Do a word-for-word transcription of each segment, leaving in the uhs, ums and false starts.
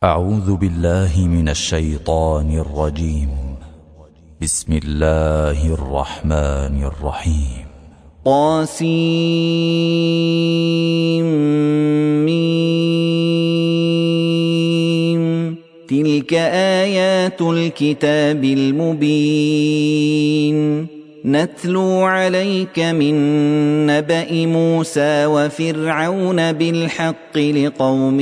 أعوذ بالله من الشيطان الرجيم. بسم الله الرحمن الرحيم. طاسيم. تلك آيات الكتاب المبين نتلو عليك من نبأ موسى وفرعون بالحق لقوم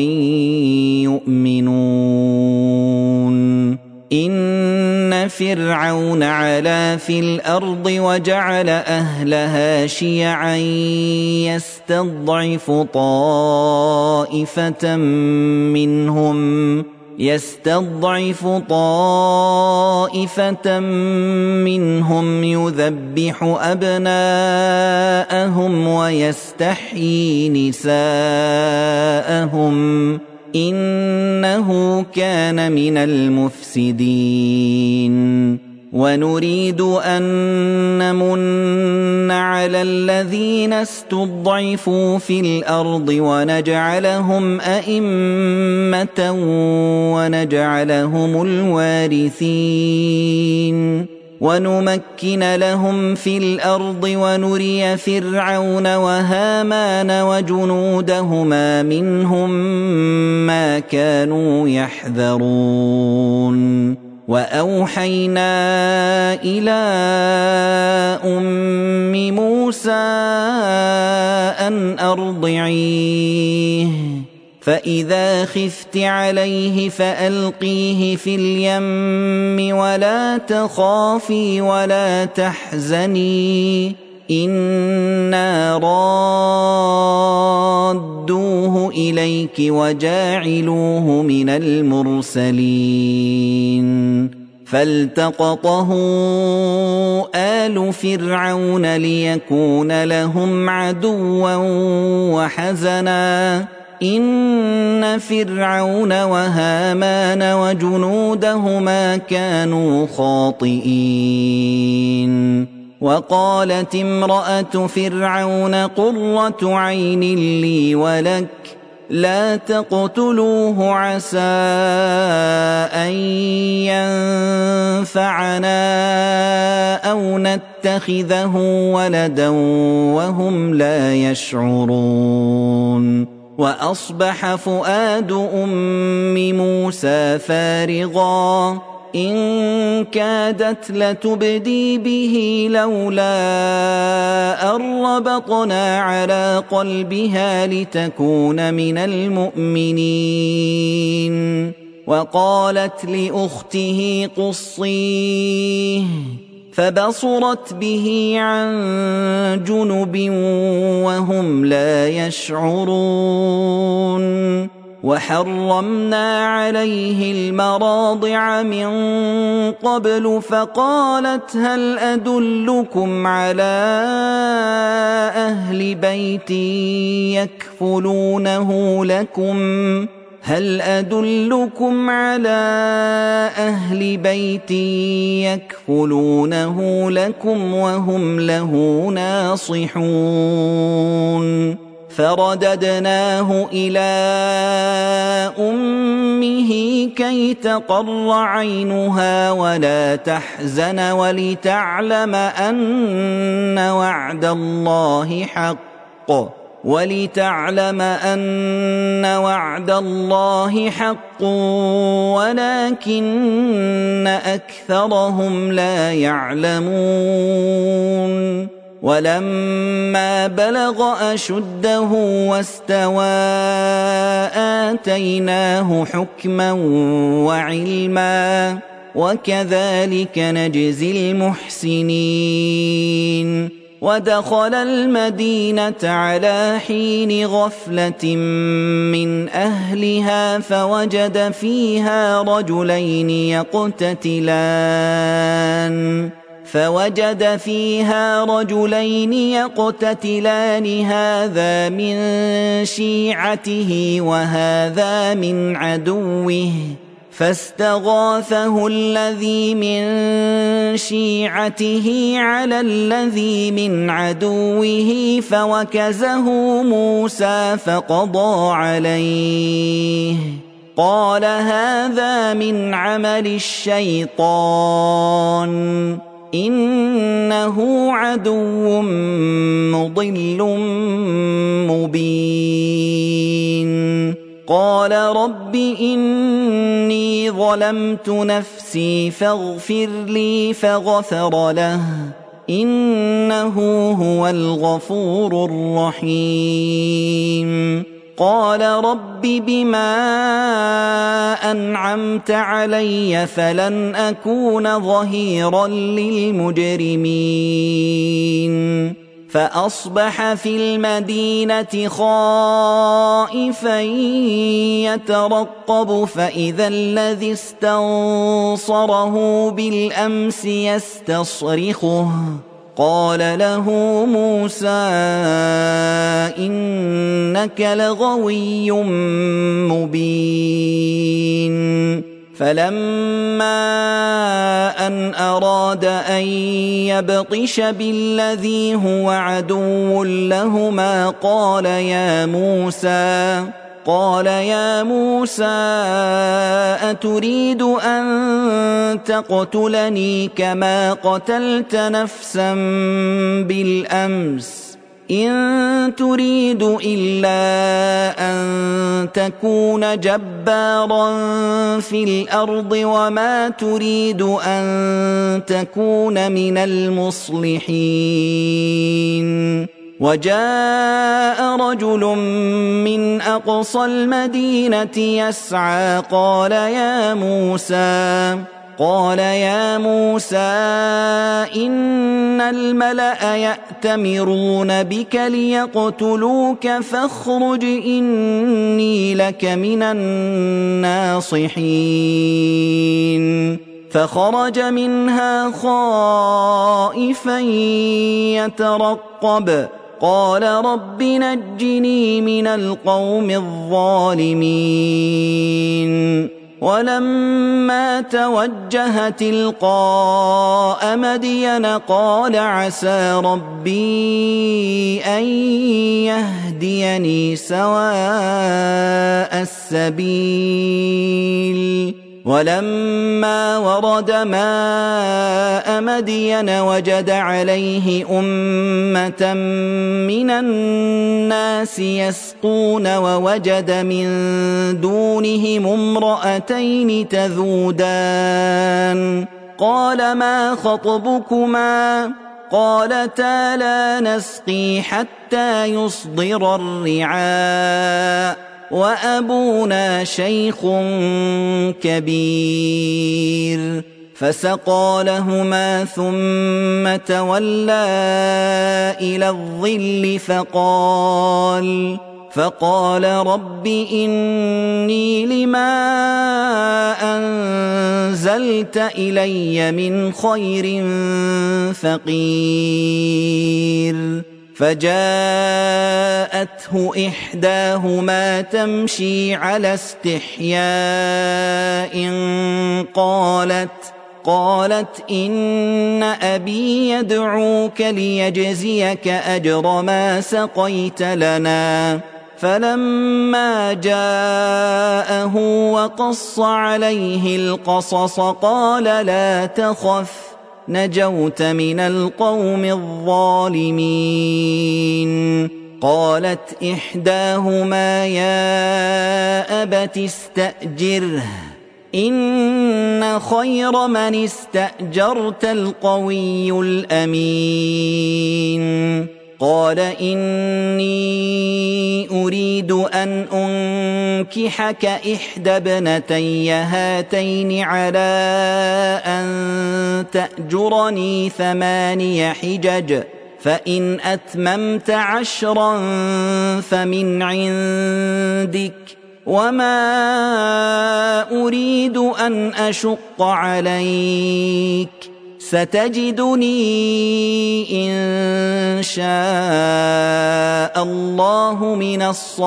يؤمنون. إن فرعون علا في الأرض وجعل أهلها شيعا يستضعف طائفة منهم يستضعف طائفة منهم يذبح أبناءهم ويستحيي نساءهم إنه كان من المفسدين. ونريد أن نمن على الذين استضعفوا في الأرض ونجعلهم أئمة ونجعلهم الوارثين ونمكن لهم في الأرض ونري فرعون وهامان وجنودهما منهم ما كانوا يحذرون. وأوحينا إلى أم موسى أن أرضعيه فإذا خفت عليه فألقيه في اليم ولا تخافي ولا تحزني إنا رادوه إليك وجاعلوه من المرسلين. فالتقطه آل فرعون ليكون لهم عدوا وحزنا إن فرعون وهامان وجنودهما كانوا خاطئين. وقالت امرأة فرعون قرة عين لي ولك لا تقتلوه عسى أن ينفعنا أو نتخذه ولدا وهم لا يشعرون. وأصبح فؤاد أم موسى فارغا إن كادت لتبدي به لولا أن ربطنا على قلبها لتكون من المؤمنين. وقالت لأخته قصيه فبصرت به عن جنب وهم لا يشعرون. وحرمنا عليه المراضع من قبل فقالت هل أدلكم على أهل بيت يكفلونه لكم هل أدلكم على أهل بيت يكفلونه لكم وهم له ناصحون. فرددناه إلى أمه كي تقر عينها ولا تحزن ولتعلم أن وعد الله حق ولتعلم أن وعد الله حق ولكن أكثرهم لا يعلمون. ولما بلغ أشده واستوى آتيناه حكما وعلما وكذلك نجزي المحسنين. ودخل المدينة على حين غفلة من أهلها فوجد فيها رجلين يقتتلان فوجد فيها رجلين يقتتلان هذا من شيعته وهذا من عدوه فاستغاثه الذي من شيعته على الذي من عدوه فوكزه موسى فقضى عليه قال هذا من عمل الشيطان إنه عدو مضل مبين قال رب إني ظلمت نفسي فاغفر لي فغفر له إنه هو الغفور الرحيم قال رب بما أنعمت علي فلن أكون ظهيرا للمجرمين فأصبح في المدينة خائفا يترقب فإذا الذي استنصره بالأمس يستصرخه قال له موسى إنك لغوي مبين فلما أن أراد أن يبطش بالذي هو عدو لهما قال يا موسى قال يا موسى أتريد أن تقتلني كما قتلت نفسا بالأمس إن تريد إلا أن تكون جبارا في الأرض وما تريد أن تكون من المصلحين وجاء رجل من أقصى المدينة يسعى قال يا موسى قال يا موسى إن الملأ يأتمرون بك ليقتلوك فاخرج إني لك من الناصحين فخرج منها خائفا يترقب قال رب نجني من القوم الظالمين ولما توجه تلقاء مدين قال عسى ربي أن يهديني سواء السبيل ولما ورد ماء مدين وجد عليه أمة من الناس يسقون ووجد من دونهم امرأتين تذودان قال ما خطبكما قالتا لا نسقي حتى يصدر الرعاء وأبونا شيخ كبير فسقى لهما ثم تولى إلى الظل فقال فقال رب إني لما أنزلت إلي من خير فقير فجاءته إحداهما تمشي على استحياء قالت قالت إن أبي يدعوك ليجزيك أجر ما سقيت لنا فلما جاءه وقص عليه القصص قال لا تخف نجوت من القوم الظالمين قالت إحداهما يا أبت استأجره إن خير من استأجرت القوي الأمين قال إني أريد أن أنكحك إحدى ابنتي هاتين على أن تأجرني ثماني حجج فإن أتممت عشرا فمن عندك وما أريد أن أشق عليك ستجدني إن شاء الله من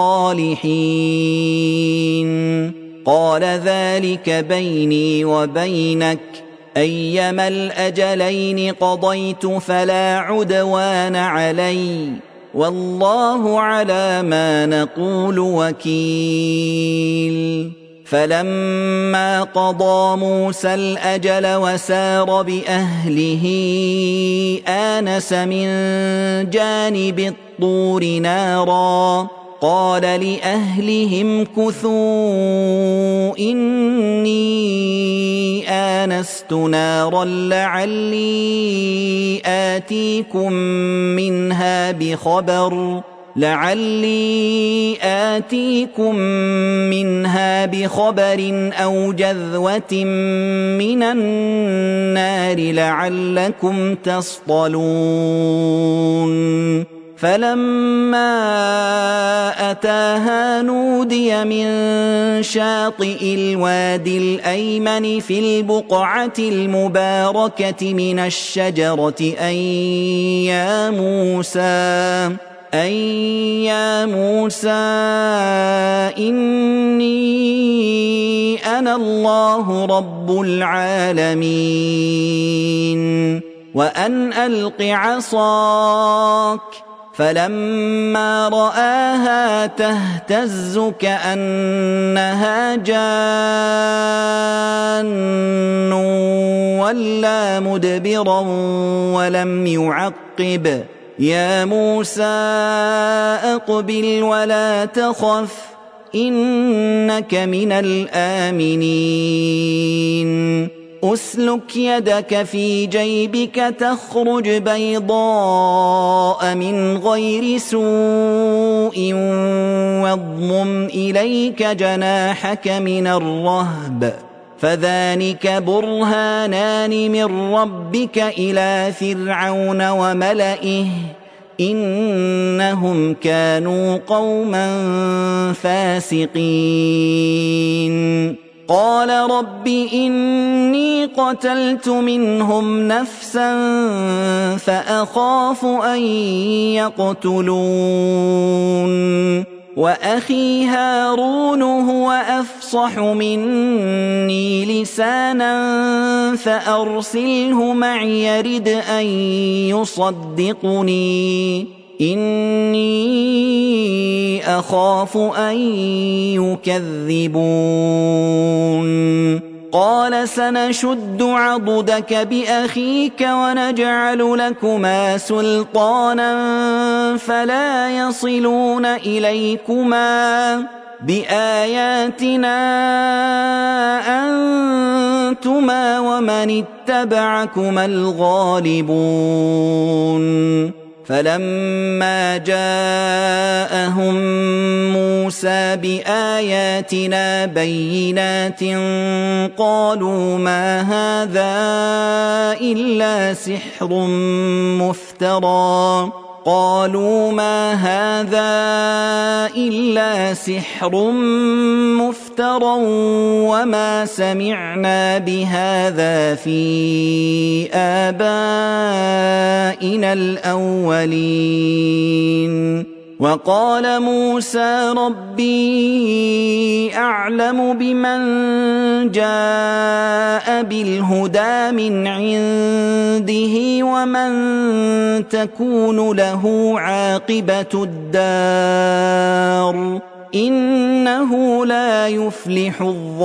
الصالحين قال ذلك بيني وبينك أيما الأجلين قضيت فلا عدوان علي والله على ما نقول وكيل فلما قضى موسى الأجل وسار بأهله آنس من جانب الطور نارا قال لأهلهم كثوا إني آنست نارا لعلي آتيكم منها بخبر لعلي آتيكم منها بخبر أو جذوة من النار لعلكم تصطلون فلما أتاها نودي من شاطئ الوادي الأيمن في البقعة المباركة من الشجرة أن يا موسى أن يا موسى إني أنا الله رب العالمين وأن ألق عصاك فلما رآها تهتز كأنها جان ولا مدبرا ولم يعقب يا موسى أقبل ولا تخف إنك من الآمنين أسلك يدك في جيبك تخرج بيضاء من غير سوء واضمم إليك جناحك من الرهب فذلك برهانان من ربك إلى فرعون وملئه إنهم كانوا قوما فاسقين قال رب إني قتلت منهم نفسا فأخاف أن يقتلون وأخي هارون هو أفصح مني لسانا فأرسله معي يرد أن يصدقني إني أخاف أن يكذبون قال سنشد عضدك بأخيك ونجعل لكما سلطانا فلا يصلون إليكما بآياتنا أنتما ومن اتبعكما الغالبون فلما جاءهم موسى بآياتنا بينات قالوا ما هذا إلا سحر مفترى قالوا ما هذا إلا سحر مفترى وما سمعنا بهذا في آبائنا الأولين وقال موسى ربي أعلم بمن جاء بالهدى من عنده ومن تكون له عاقبة الدار إنه لا يفلح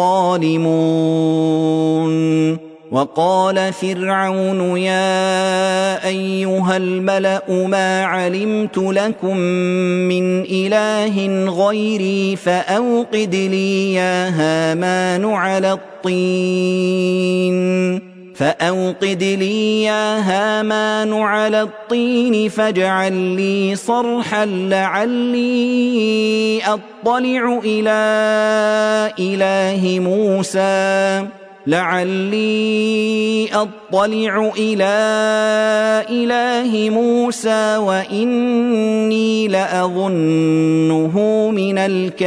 الظالمون وقال فرعون يا أيها الملأ ما علمت لكم من إله غيري فأوقد لي يا هامان على الطين فأوقد لي يا هامان على الطين فاجعل لي صرحا لعلي أطلع إلى إله موسى لعلي أطلع إلى إله موسى وإني لأظنه من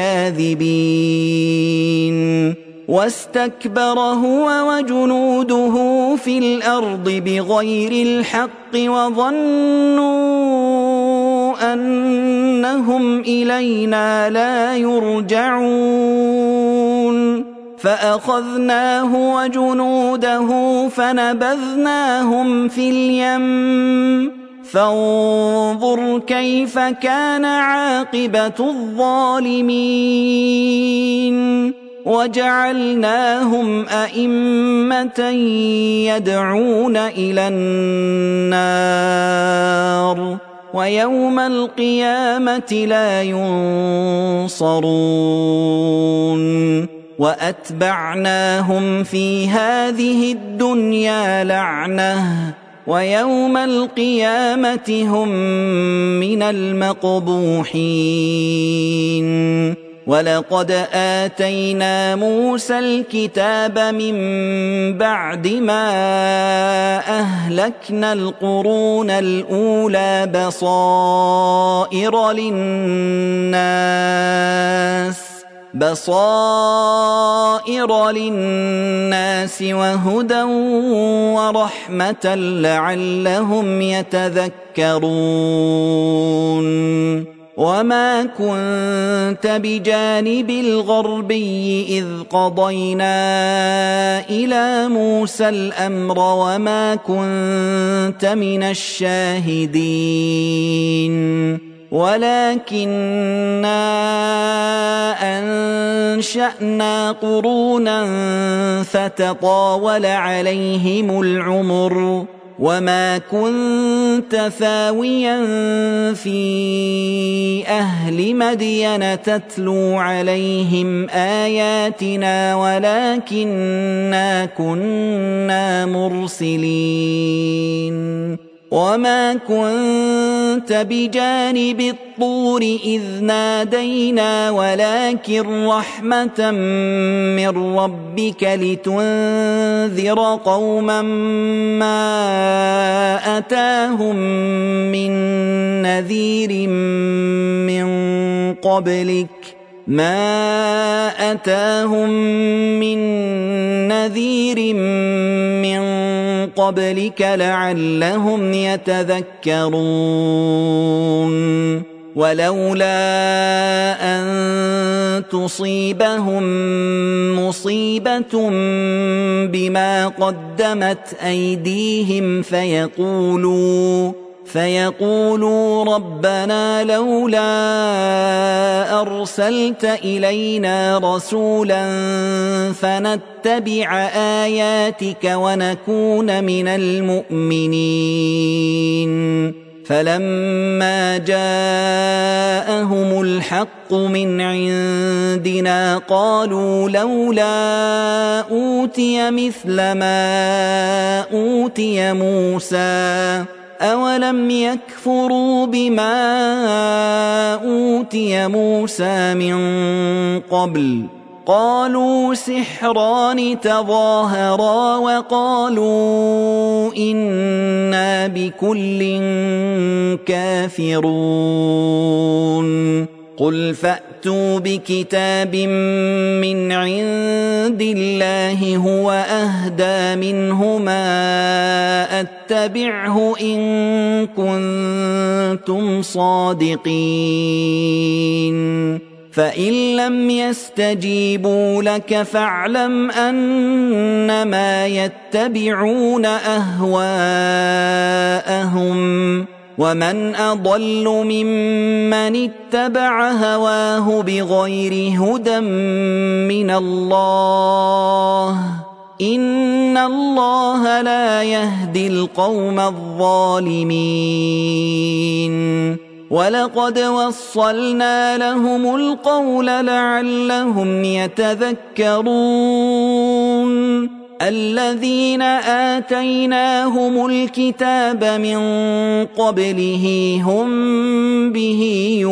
الكاذبين واستكبر هو وجنوده في الأرض بغير الحق وظنوا أنهم إلينا لا يرجعون فأخذناه وجنوده فنبذناهم في اليم فانظر كيف كان عاقبة الظالمين وجعلناهم أئمة يدعون إلى النار ويوم القيامة لا ينصرون وأتبعناهم في هذه الدنيا لعنة ويوم القيامة هم من المقبوحين ولقد آتينا موسى الكتاب من بعد ما أهلكنا القرون الأولى بصائر للناس بصائر للناس وهدى ورحمة لعلهم يتذكرون وما كنت بجانب الغربي إذ قضينا إلى موسى الأمر وما كنت من الشاهدين ولكننا أنشأنا قرونا فتطاول عليهم العمر وما كنت ثاويا في أهل مدين تتلو عليهم آياتنا ولكننا كنا مرسلين وما كنت بجانب الطور إذ نادينا ولكن رحمة من ربك لتنذر قوما ما أتاهم من نذير من قبلك ما أتاهم من نذير من قبلك لعلهم يتذكرون ولولا أن تصيبهم مصيبة بما قدمت أيديهم فيقولوا فيقولوا ربنا لولا أرسلت إلينا رسولا فنتبع آياتك ونكون من المؤمنين فلما جاءهم الحق من عندنا قالوا لولا أوتي مثل ما أوتي موسى أولم يكفروا بما أوتي موسى من قبل قالوا سحران تظاهرا وقالوا إنا بكل كافرون قل فأتوا بكتاب من عند الله هو أهدى منهما أتبعه إن كنتم صادقين فإن لم يستجيبوا لك فاعلم أنما يتبعون أهواءهم ومن أضل ممن اتبع هواه بغير هدى من الله إن الله لا يهدي القوم الظالمين ولقد وصلنا لهم القول لعلهم يتذكرون الذين آتيناهم الكتاب من قبله هم به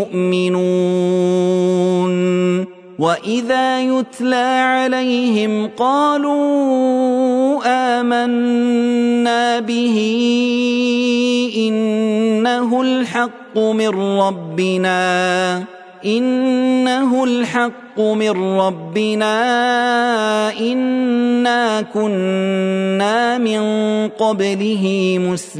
يؤمنون وإذا يتلى عليهم قالوا آمنا به إنه الحق من ربنا إنه الحق من ربنا إنا كنا من قبله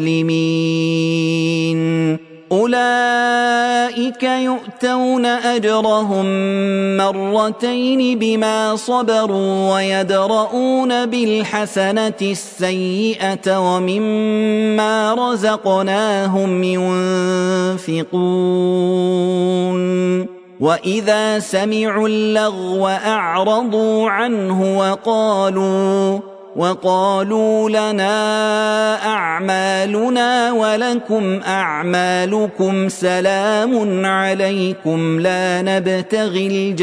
مسلمين أولئك يؤتون أجرهم مرتين بما صبروا ويدرؤون بالحسنة السيئة ومما رزقناهم ينفقون وإذا سمعوا اللغو أعرضوا عنه وقالوا وقالوا لنا أعمالنا ولكم أعمالكم سلام عليكم لا نبتغي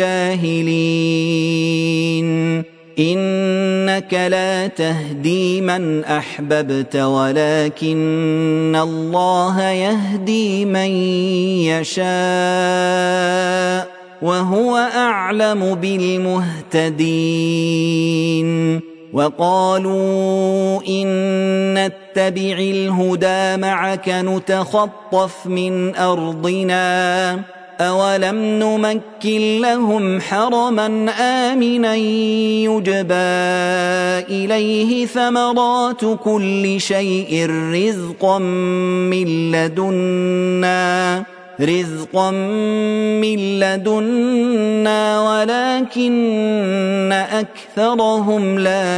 الجاهلين إنك لا تهدي من أحببت ولكن الله يهدي من يشاء وهو أعلم بالمهتدين وقالوا إن نتبع الهدى معك نتخطف من أرضنا أولم نمكن لهم حرما آمنا يجبى إليه ثمرات كل شيء رزقا من لدنا رزقا من لدنا ولكن أكثرهم لا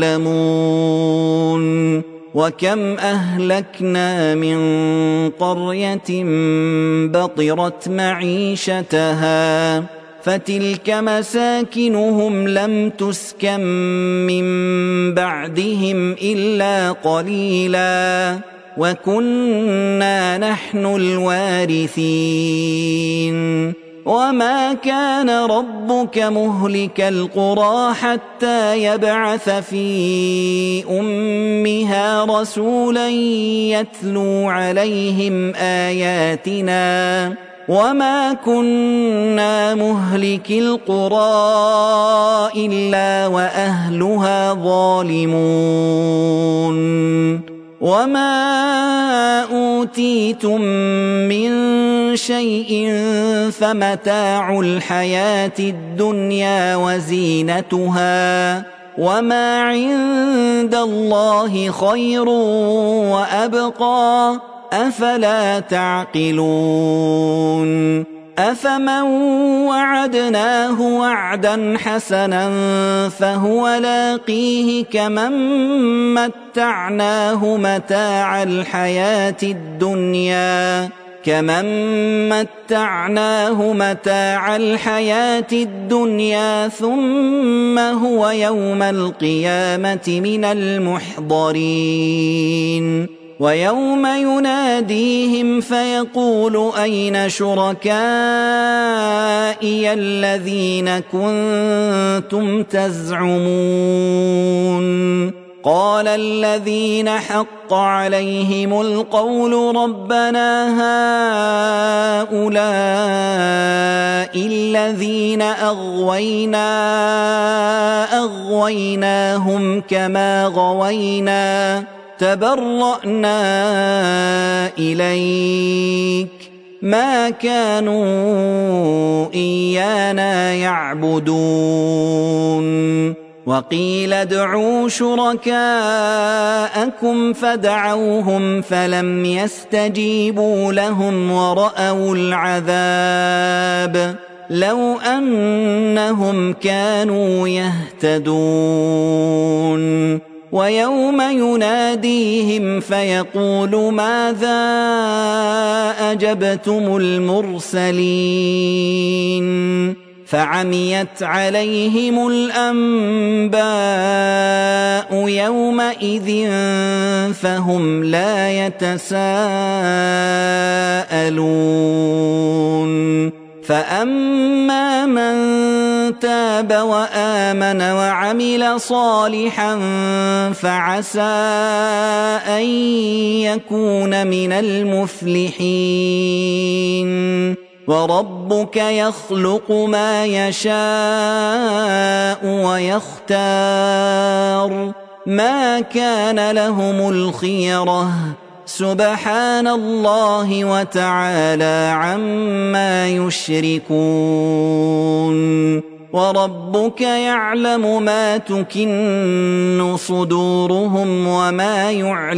يعلمون وكم أهلكنا من قرية بطرت معيشتها فتلك مساكنهم لم تسكن من بعدهم إلا قليلا وكنا نحن الوارثين وما كان ربك مهلك القرى حتى يبعث في أمها رسولا يتلو عليهم آياتنا وما كنا مهلك القرى إلا وأهلها ظالمون وما أوتيتم من شيء فمتاع الحياة الدنيا وزينتها وما عند الله خير وأبقى أفلا تعقلون أفمن وعدناه وعدا حسنا فهو لاقيه كمن متعناه متاع الحياة الدنيا كمن متعناه متاع الحياة الدنيا ثم هو يوم القيامة من المحضرين ويوم يناديهم فيقول أين شركائي الذين كنتم تزعمون قال الذين حق عليهم القول ربنا هؤلاء الذين أغوينا أغويناهم كما غوينا تبرأنا إليك ما كانوا إيانا يعبدون وقيل ادعوا شركاءكم فدعوهم فلم يستجيبوا لهم ورأوا العذاب لو أنهم كانوا يهتدون ويوم يناديهم فيقول ماذا أجبتم المرسلين فعميت عليهم الأنباء يومئذ فهم لا يتساءلون فأما من تاب وآمن وعمل صالحا فعسى أن يكون من المفلحين وربك يخلق ما يشاء ويختار ما كان لهم الخيرة سبحان الله وتعالى عما يشركون وربك يعلم ما تكن صدورهم وما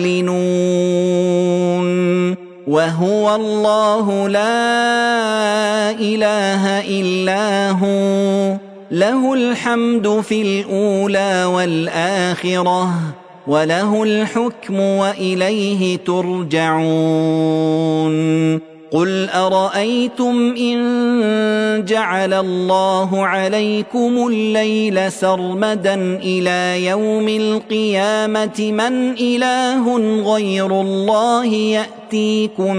يعلنون وهو الله لا إله إلا هو له الحمد في الأولى والآخرة وله الحكم وإليه ترجعون قل أرأيتم إن جعل الله عليكم الليل سرمدا إلى يوم القيامة من إله غير الله يأتيكم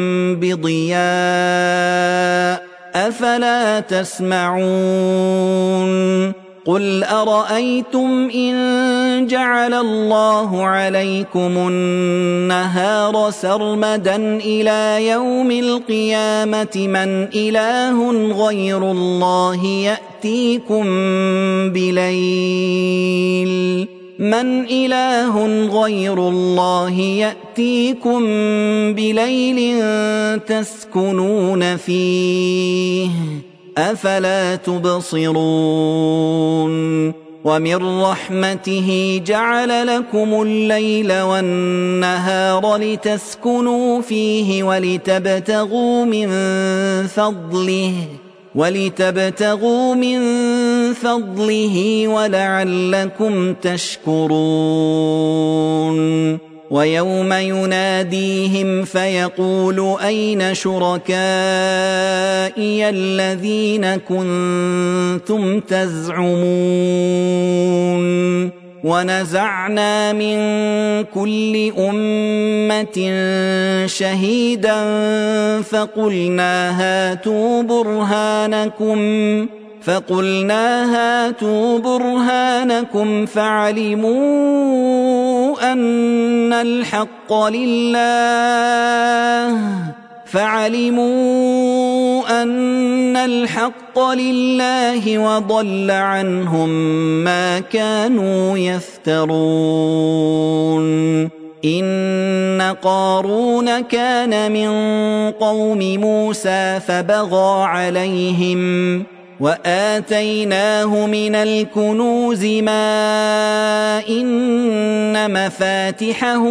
بضياء أفلا تسمعون قل أرأيتم إن جعل الله عليكم النهار سرمدا إلى يوم القيامة من إله غير الله يأتيكم بليل من إله غير الله يأتيكم بليل تسكنون فيه أفلا تبصرون ومن رحمته جعل لكم الليل والنهار لتسكنوا فيه ولتبتغوا من فضله ولتبتغوا من فضله ولعلكم تشكرون ويوم يناديهم فيقول أين شركائي الذين كنتم تزعمون ونزعنا من كل أمة شهيدا فقلنا هاتوا برهانكم فقلنا هاتوا برهانكم فعلموا أن الحق لله فعلموا أن الحق لله وضل عنهم ما كانوا يفترون إن قارون كان من قوم موسى فبغى عليهم وآتيناه من الكنوز ما إن مفاتحه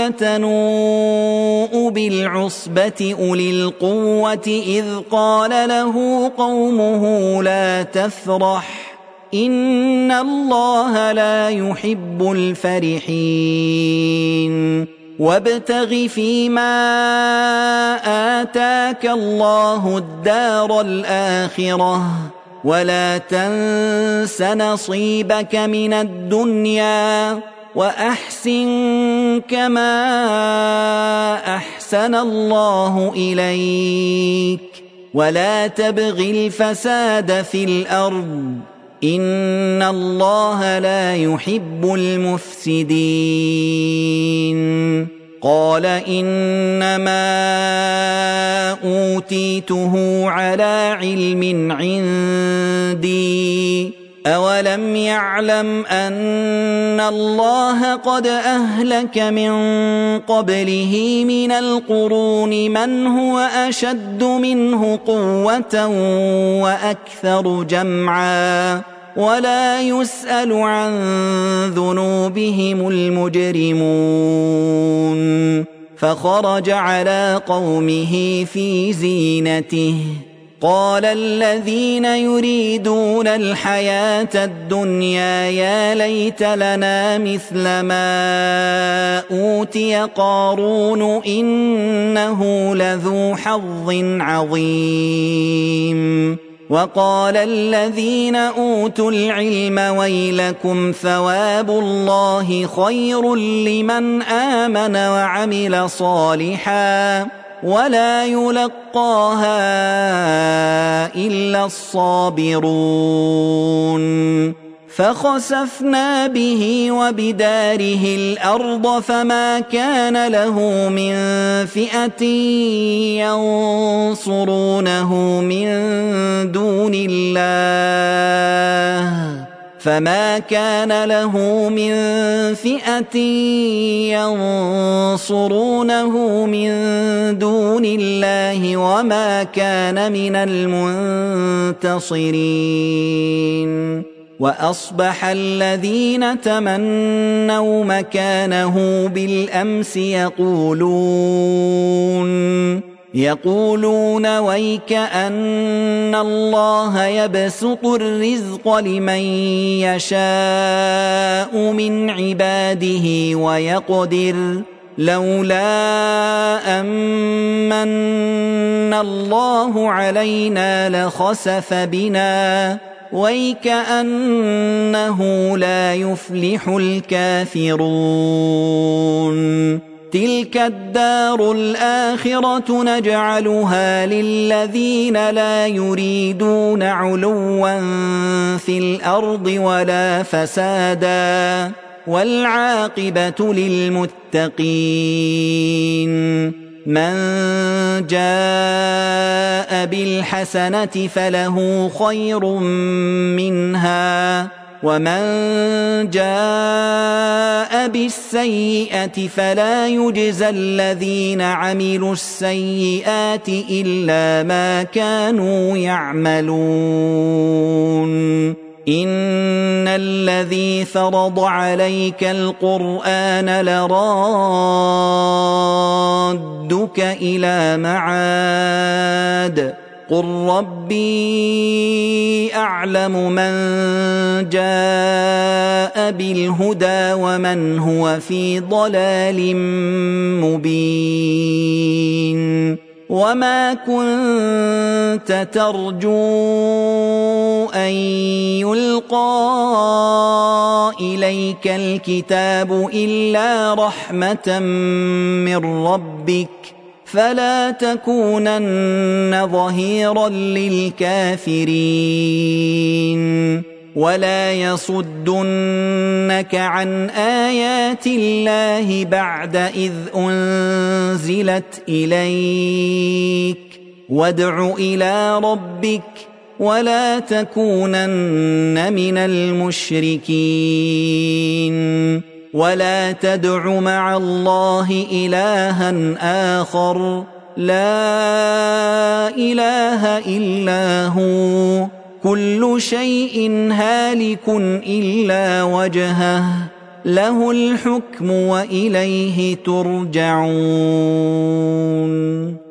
لتنوء بالعصبة أولي القوة إذ قال له قومه لا تفرح إن الله لا يحب الفرحين وابتغ فيما آتاك الله الدار الآخرة ولا تنس نصيبك من الدنيا وأحسن كما أحسن الله إليك ولا تبغ الفساد في الأرض إن الله لا يحب المفسدين قال إنما أوتيته على علم عندي أولم يعلم أن الله قد أهلك من قبله من القرون من هو أشد منه قوة وأكثر جمعا ولا يسأل عن ذنوبهم المجرمون فخرج على قومه في زينته قال الذين يريدون الحياة الدنيا يا ليت لنا مثل ما أوتي قارون إنه لذو حظ عظيم وقال الذين أوتوا العلم ويلكم ثواب الله خير لمن آمن وعمل صالحا ولا يلقاها إلا الصابرون فخسفنا به وبداره الأرض فما كان له من فئة ينصرونه من دون الله فما كان له من فئة ينصرونه من دون الله وما كان من المنتصرين وأصبح الذين تمنوا مكانه بالأمس يقولون يقولون ويك أن الله يبسط الرزق لمن يشاء من عباده ويقدر لولا أمن الله علينا لخسف بنا ويكأنه لا يفلح الكافرون تلك الدار الآخرة نجعلها للذين لا يريدون علوا في الأرض ولا فسادا والعاقبة للمتقين من جاء بالحسنة فله خير منها ومن جاء بالسيئة فلا يجزى الذين عملوا السيئات إلا ما كانوا يعملون إن الذي فرض عليك القرآن لرادك إلى معاد قل ربي أعلم من جاء بالهدى ومن هو في ضلال مبين وما كنت ترجو أن يلقى إليك الكتاب إلا رحمة من ربك فلا تكونن ظهيرا للكافرين ولا يصدنك عن آيات الله بعد إذ أنزلت إليك وادع إلى ربك ولا تكونن من المشركين ولا تدع مع الله إلها آخر لا إله إلا هو كل شيء هالك إلا وجهه له الحكم وإليه ترجعون.